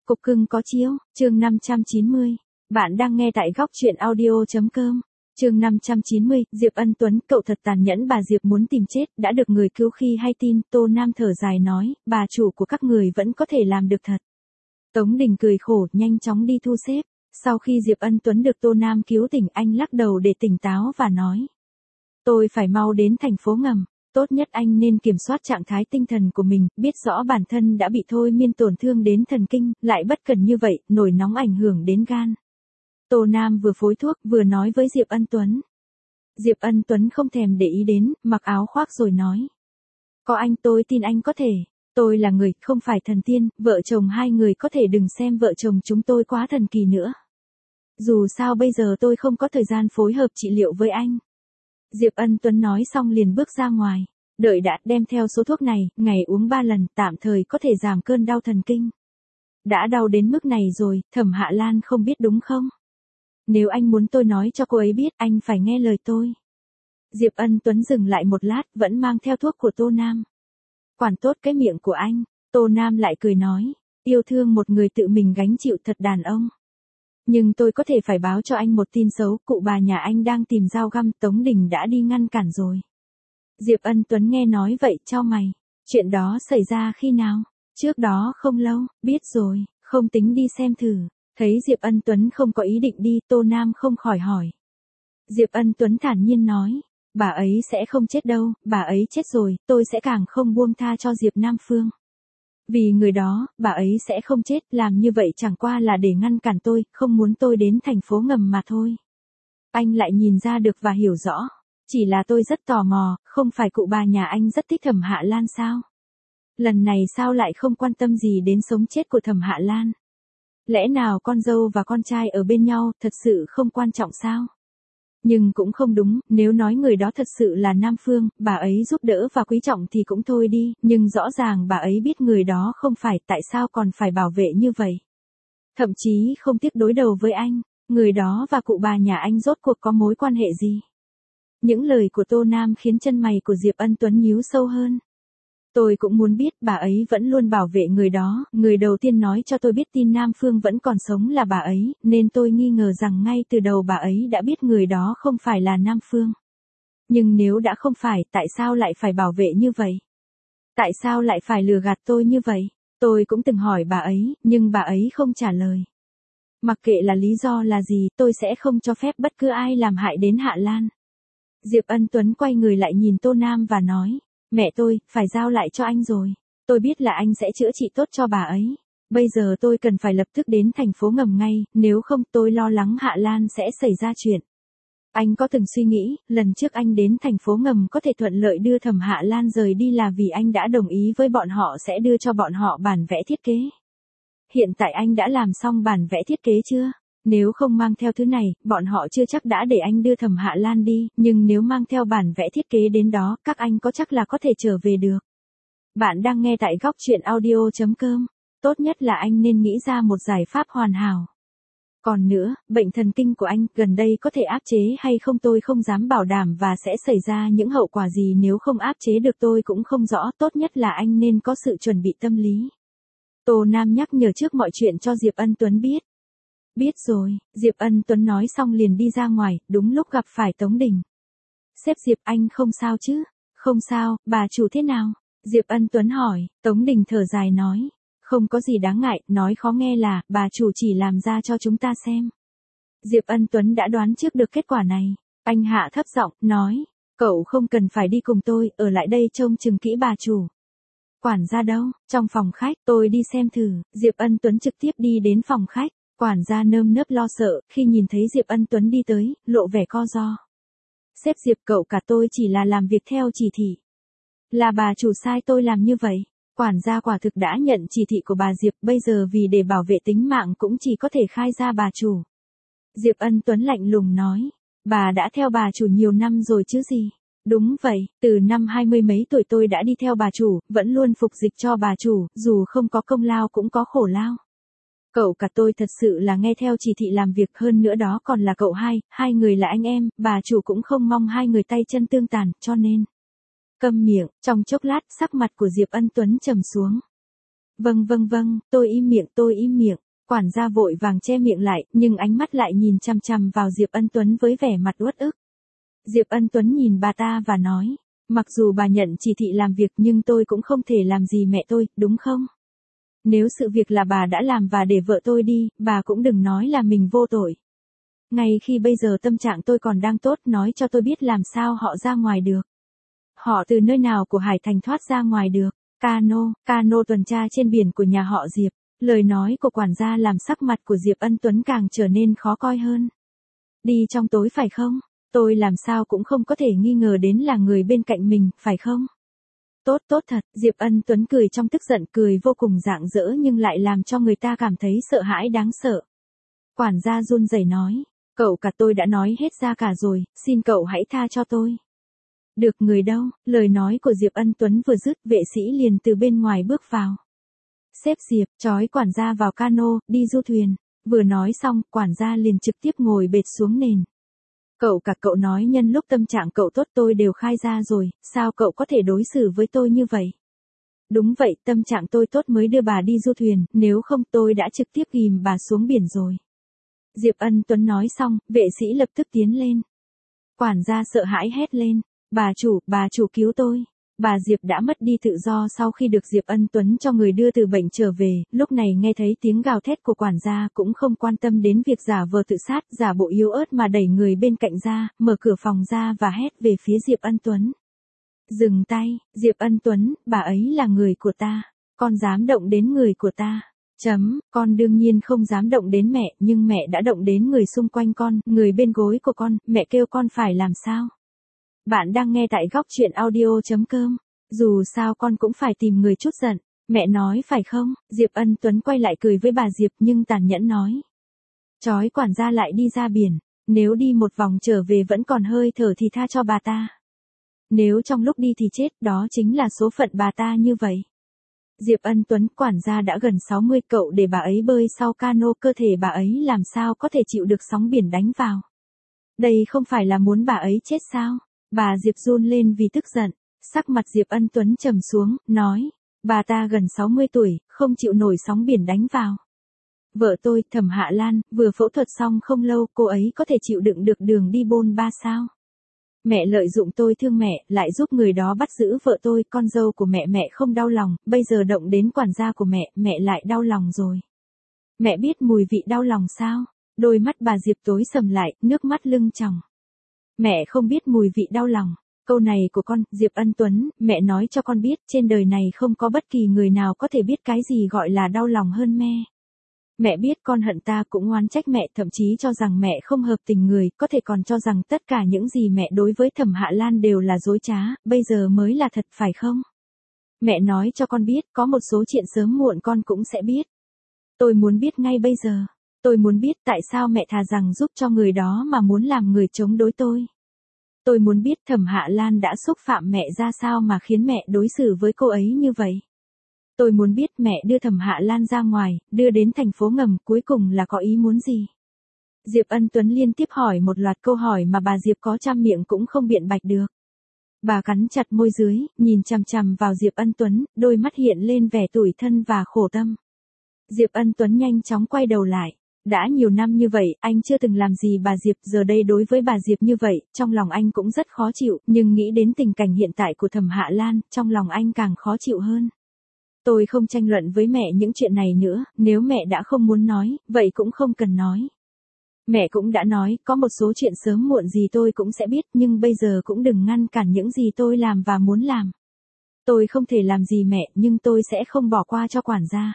Cục cưng có chiếu, chương 590. Bạn đang nghe tại góc truyện audio.com. Chương 590, Diệp Ân Tuấn, cậu thật tàn nhẫn. Bà Diệp muốn tìm chết, đã được người cứu khi hay tin. Tô Nam thở dài nói, bà chủ của các người vẫn có thể làm được thật. Tống Đình cười khổ, nhanh chóng đi thu xếp. Sau khi Diệp Ân Tuấn được Tô Nam cứu tỉnh, anh lắc đầu để tỉnh táo và nói. Tôi phải mau đến thành phố ngầm. Tốt nhất anh nên kiểm soát trạng thái tinh thần của mình, biết rõ bản thân đã bị thôi miên tổn thương đến thần kinh, lại bất cần như vậy, nổi nóng ảnh hưởng đến gan. Tô Nam vừa phối thuốc vừa nói với Diệp Ân Tuấn. Diệp Ân Tuấn không thèm để ý đến, mặc áo khoác rồi nói. Có anh tôi tin anh có thể. Tôi là người, không phải thần tiên, vợ chồng hai người có thể đừng xem vợ chồng chúng tôi quá thần kỳ nữa. Dù sao bây giờ tôi không có thời gian phối hợp trị liệu với anh. Diệp Ân Tuấn nói xong liền bước ra ngoài. Đợi đã, đem theo số thuốc này, ngày uống 3 lần, tạm thời có thể giảm cơn đau thần kinh. Đã đau đến mức này rồi, Thẩm Hạ Lan không biết đúng không? Nếu anh muốn tôi nói cho cô ấy biết, anh phải nghe lời tôi. Diệp Ân Tuấn dừng lại một lát, vẫn mang theo thuốc của Tô Nam. Quản tốt cái miệng của anh. Tô Nam lại cười nói, yêu thương một người tự mình gánh chịu thật đàn ông. Nhưng tôi có thể phải báo cho anh một tin xấu, cụ bà nhà anh đang tìm dao găm, Tống Đình đã đi ngăn cản rồi. Diệp Ân Tuấn nghe nói vậy, chau mày. Chuyện đó xảy ra khi nào? Trước đó không lâu, biết rồi, không tính đi xem thử. Thấy Diệp Ân Tuấn không có ý định đi, Tô Nam không khỏi hỏi. Diệp Ân Tuấn thản nhiên nói, bà ấy sẽ không chết đâu, bà ấy chết rồi, tôi sẽ càng không buông tha cho Diệp Nam Phương. Vì người đó, bà ấy sẽ không chết, làm như vậy chẳng qua là để ngăn cản tôi, không muốn tôi đến thành phố ngầm mà thôi. Anh lại nhìn ra được và hiểu rõ. Chỉ là tôi rất tò mò, không phải cụ bà nhà anh rất thích Thẩm Hạ Lan sao? Lần này sao lại không quan tâm gì đến sống chết của Thẩm Hạ Lan? Lẽ nào con dâu và con trai ở bên nhau thật sự không quan trọng sao? Nhưng cũng không đúng, nếu nói người đó thật sự là Nam Phương, bà ấy giúp đỡ và quý trọng thì cũng thôi đi, nhưng rõ ràng bà ấy biết người đó không phải, tại sao còn phải bảo vệ như vậy? Thậm chí không tiếc đối đầu với anh, người đó và cụ bà nhà anh rốt cuộc có mối quan hệ gì? Những lời của Tô Nam khiến chân mày của Diệp Ân Tuấn nhíu sâu hơn. Tôi cũng muốn biết, bà ấy vẫn luôn bảo vệ người đó, người đầu tiên nói cho tôi biết tin Nam Phương vẫn còn sống là bà ấy, nên tôi nghi ngờ rằng ngay từ đầu bà ấy đã biết người đó không phải là Nam Phương. Nhưng nếu đã không phải, tại sao lại phải bảo vệ như vậy? Tại sao lại phải lừa gạt tôi như vậy? Tôi cũng từng hỏi bà ấy, nhưng bà ấy không trả lời. Mặc kệ là lý do là gì, tôi sẽ không cho phép bất cứ ai làm hại đến Hạ Lan. Diệp Ân Tuấn quay người lại nhìn Tô Nam và nói, mẹ tôi, phải giao lại cho anh rồi. Tôi biết là anh sẽ chữa trị tốt cho bà ấy. Bây giờ tôi cần phải lập tức đến thành phố ngầm ngay, nếu không tôi lo lắng Hạ Lan sẽ xảy ra chuyện. Anh có từng suy nghĩ, lần trước anh đến thành phố ngầm có thể thuận lợi đưa Thẩm Hạ Lan rời đi là vì anh đã đồng ý với bọn họ sẽ đưa cho bọn họ bản vẽ thiết kế. Hiện tại anh đã làm xong bản vẽ thiết kế chưa? Nếu không mang theo thứ này, bọn họ chưa chắc đã để anh đưa Thẩm Hạ Lan đi, nhưng nếu mang theo bản vẽ thiết kế đến đó, các anh có chắc là có thể trở về được. Bạn đang nghe tại góc truyện audio.com. Tốt nhất là anh nên nghĩ ra một giải pháp hoàn hảo. Còn nữa, bệnh thần kinh của anh gần đây có thể áp chế hay không tôi không dám bảo đảm và sẽ xảy ra những hậu quả gì nếu không áp chế được tôi cũng không rõ, tốt nhất là anh nên có sự chuẩn bị tâm lý. Tô Nam nhắc nhở trước mọi chuyện cho Diệp Ân Tuấn biết. Biết rồi, Diệp Ân Tuấn nói xong liền đi ra ngoài, đúng lúc gặp phải Tống Đình. Sếp Diệp, anh không sao chứ? Không sao, bà chủ thế nào? Diệp Ân Tuấn hỏi, Tống Đình thở dài nói. Không có gì đáng ngại, nói khó nghe là, bà chủ chỉ làm ra cho chúng ta xem. Diệp Ân Tuấn đã đoán trước được kết quả này. Anh hạ thấp giọng, nói, cậu không cần phải đi cùng tôi, ở lại đây trông chừng kỹ bà chủ. Quản gia đâu? Trong phòng khách, tôi đi xem thử. Diệp Ân Tuấn trực tiếp đi đến phòng khách. Quản gia nơm nớp lo sợ, khi nhìn thấy Diệp Ân Tuấn đi tới, lộ vẻ co ro. Sếp Diệp, cậu cả tôi chỉ là làm việc theo chỉ thị. Là bà chủ sai tôi làm như vậy. Quản gia quả thực đã nhận chỉ thị của bà Diệp, bây giờ vì để bảo vệ tính mạng cũng chỉ có thể khai ra bà chủ. Diệp Ân Tuấn lạnh lùng nói, bà đã theo bà chủ nhiều năm rồi chứ gì. Đúng vậy, từ năm 20 mấy tuổi tôi đã đi theo bà chủ, vẫn luôn phục dịch cho bà chủ, dù không có công lao cũng có khổ lao. Cậu cả tôi thật sự là nghe theo chỉ thị làm việc, hơn nữa đó còn là cậu hai người là anh em, bà chủ cũng không mong hai người tay chân tương tàn, cho nên. Câm miệng, trong chốc lát, sắc mặt của Diệp Ân Tuấn trầm xuống. Vâng, tôi im miệng. Quản gia vội vàng che miệng lại, nhưng ánh mắt lại nhìn chằm chằm vào Diệp Ân Tuấn với vẻ mặt uất ức. Diệp Ân Tuấn nhìn bà ta và nói, mặc dù bà nhận chỉ thị làm việc nhưng tôi cũng không thể làm gì mẹ tôi, đúng không? Nếu sự việc là bà đã làm và để vợ tôi đi, bà cũng đừng nói là mình vô tội. Ngay khi bây giờ tâm trạng tôi còn đang tốt, nói cho tôi biết làm sao họ ra ngoài được. Họ từ nơi nào của Hải Thành thoát ra ngoài được? Cano tuần tra trên biển của nhà họ Diệp. Lời nói của quản gia làm sắc mặt của Diệp Ân Tuấn càng trở nên khó coi hơn. Đi trong tối phải không? Tôi làm sao cũng không có thể nghi ngờ đến là người bên cạnh mình, phải không? Tốt thật, Diệp Ân Tuấn cười trong tức giận, cười vô cùng rạng rỡ nhưng lại làm cho người ta cảm thấy sợ hãi đáng sợ. Quản gia run rẩy nói, cậu cả tôi đã nói hết ra cả rồi, xin cậu hãy tha cho tôi. Được người đâu, lời nói của Diệp Ân Tuấn vừa dứt, vệ sĩ liền từ bên ngoài bước vào. Sếp Diệp, trói quản gia vào cano, đi du thuyền. Vừa nói xong, quản gia liền trực tiếp ngồi bệt xuống nền. Cậu cả cậu nói nhân lúc tâm trạng cậu tốt tôi đều khai ra rồi, sao cậu có thể đối xử với tôi như vậy? Đúng vậy, tâm trạng tôi tốt mới đưa bà đi du thuyền, nếu không tôi đã trực tiếp ghìm bà xuống biển rồi. Diệp Ân Tuấn nói xong, vệ sĩ lập tức tiến lên. Quản gia sợ hãi hét lên, bà chủ cứu tôi. Bà Diệp đã mất đi tự do sau khi được Diệp Ân Tuấn cho người đưa từ bệnh trở về, lúc này nghe thấy tiếng gào thét của quản gia cũng không quan tâm đến việc giả vờ tự sát, giả bộ yếu ớt mà đẩy người bên cạnh ra, mở cửa phòng ra và hét về phía Diệp Ân Tuấn. Dừng tay, Diệp Ân Tuấn, bà ấy là người của ta, con dám động đến người của ta. Con đương nhiên không dám động đến mẹ, nhưng mẹ đã động đến người xung quanh con, người bên gối của con, mẹ kêu con phải làm sao? Bạn đang nghe tại góc truyện audio.com. Dù sao con cũng phải tìm người chút giận. Mẹ nói phải không? Diệp Ân Tuấn quay lại cười với bà Diệp nhưng tàn nhẫn nói. Trói quản gia lại đi ra biển. Nếu đi một vòng trở về vẫn còn hơi thở thì tha cho bà ta. Nếu trong lúc đi thì chết, đó chính là số phận bà ta như vậy. Diệp Ân Tuấn, quản gia đã gần 60, cậu để bà ấy bơi sau cano, cơ thể bà ấy làm sao có thể chịu được sóng biển đánh vào. Đây không phải là muốn bà ấy chết sao? Bà Diệp run lên vì tức giận, sắc mặt Diệp Ân Tuấn trầm xuống, nói, bà ta gần 60 tuổi, không chịu nổi sóng biển đánh vào. Vợ tôi, Thẩm Hạ Lan, vừa phẫu thuật xong không lâu, cô ấy có thể chịu đựng được đường đi bôn ba sao? Mẹ lợi dụng tôi thương mẹ, lại giúp người đó bắt giữ vợ tôi, con dâu của mẹ không đau lòng, bây giờ động đến quản gia của mẹ lại đau lòng rồi. Mẹ biết mùi vị đau lòng sao? Đôi mắt bà Diệp tối sầm lại, nước mắt lưng tròng. Mẹ không biết mùi vị đau lòng. Câu này của con, Diệp Ân Tuấn, mẹ nói cho con biết, trên đời này không có bất kỳ người nào có thể biết cái gì gọi là đau lòng hơn mẹ. Mẹ biết con hận ta cũng oán trách mẹ, thậm chí cho rằng mẹ không hợp tình người, có thể còn cho rằng tất cả những gì mẹ đối với Thẩm Hạ Lan đều là dối trá, bây giờ mới là thật phải không? Mẹ nói cho con biết, có một số chuyện sớm muộn con cũng sẽ biết. Tôi muốn biết ngay bây giờ. Tôi muốn biết tại sao mẹ thà rằng giúp cho người đó mà muốn làm người chống đối tôi. Tôi muốn biết Thẩm Hạ Lan đã xúc phạm mẹ ra sao mà khiến mẹ đối xử với cô ấy như vậy. Tôi muốn biết mẹ đưa Thẩm Hạ Lan ra ngoài, đưa đến thành phố ngầm, cuối cùng là có ý muốn gì. Diệp Ân Tuấn liên tiếp hỏi một loạt câu hỏi mà bà Diệp có trăm miệng cũng không biện bạch được. Bà cắn chặt môi dưới, nhìn chằm chằm vào Diệp Ân Tuấn, đôi mắt hiện lên vẻ tủi thân và khổ tâm. Diệp Ân Tuấn nhanh chóng quay đầu lại. Đã nhiều năm như vậy, anh chưa từng làm gì bà Diệp, giờ đây đối với bà Diệp như vậy, trong lòng anh cũng rất khó chịu, nhưng nghĩ đến tình cảnh hiện tại của Thẩm Hạ Lan, trong lòng anh càng khó chịu hơn. Tôi không tranh luận với mẹ những chuyện này nữa, nếu mẹ đã không muốn nói, vậy cũng không cần nói. Mẹ cũng đã nói, có một số chuyện sớm muộn gì tôi cũng sẽ biết, nhưng bây giờ cũng đừng ngăn cản những gì tôi làm và muốn làm. Tôi không thể làm gì mẹ, nhưng tôi sẽ không bỏ qua cho quản gia.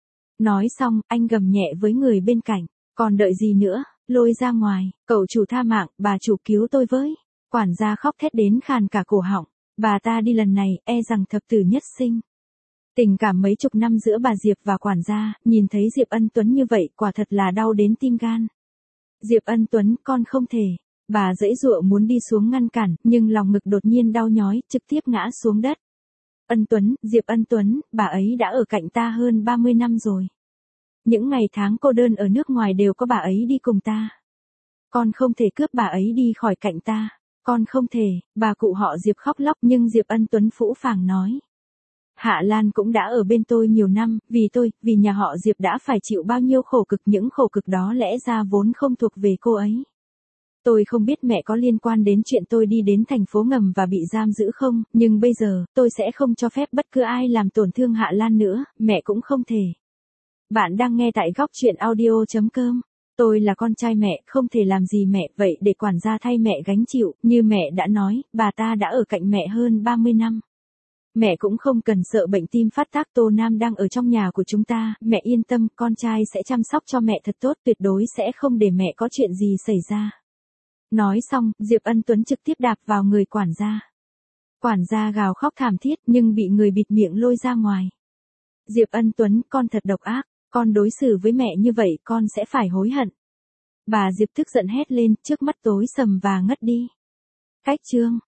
Nói xong, anh gầm nhẹ với người bên cạnh, còn đợi gì nữa, lôi ra ngoài, cậu chủ tha mạng, bà chủ cứu tôi với. Quản gia khóc thét đến khàn cả cổ họng, bà ta đi lần này, e rằng thập tử nhất sinh. Tình cảm mấy chục năm giữa bà Diệp và quản gia, nhìn thấy Diệp Ân Tuấn như vậy, quả thật là đau đến tim gan. Diệp Ân Tuấn, con không thể. Bà giãy giụa muốn đi xuống ngăn cản, nhưng lòng ngực đột nhiên đau nhói, trực tiếp ngã xuống đất. Ân Tuấn, Diệp Ân Tuấn, bà ấy đã ở cạnh ta hơn 30 năm rồi. Những ngày tháng cô đơn ở nước ngoài đều có bà ấy đi cùng ta. Con không thể cướp bà ấy đi khỏi cạnh ta. Con không thể, bà cụ họ Diệp khóc lóc nhưng Diệp Ân Tuấn phũ phàng nói. Hạ Lan cũng đã ở bên tôi nhiều năm, vì tôi, vì nhà họ Diệp đã phải chịu bao nhiêu khổ cực, những khổ cực đó lẽ ra vốn không thuộc về cô ấy. Tôi không biết mẹ có liên quan đến chuyện tôi đi đến thành phố ngầm và bị giam giữ không, nhưng bây giờ, tôi sẽ không cho phép bất cứ ai làm tổn thương Hạ Lan nữa, mẹ cũng không thể. Bạn đang nghe tại góc chuyện audio.com. Tôi là con trai mẹ, không thể làm gì mẹ, vậy để quản gia thay mẹ gánh chịu, như mẹ đã nói, bà ta đã ở cạnh mẹ hơn 30 năm. Mẹ cũng không cần sợ bệnh tim phát tác, Tô Nam đang ở trong nhà của chúng ta, mẹ yên tâm, con trai sẽ chăm sóc cho mẹ thật tốt, tuyệt đối sẽ không để mẹ có chuyện gì xảy ra. Nói xong, Diệp Ân Tuấn trực tiếp đạp vào người quản gia. Quản gia gào khóc thảm thiết nhưng bị người bịt miệng lôi ra ngoài. Diệp Ân Tuấn, con thật độc ác, con đối xử với mẹ như vậy con sẽ phải hối hận. Bà Diệp tức giận hét lên, trước mắt tối sầm và ngất đi. Cách chương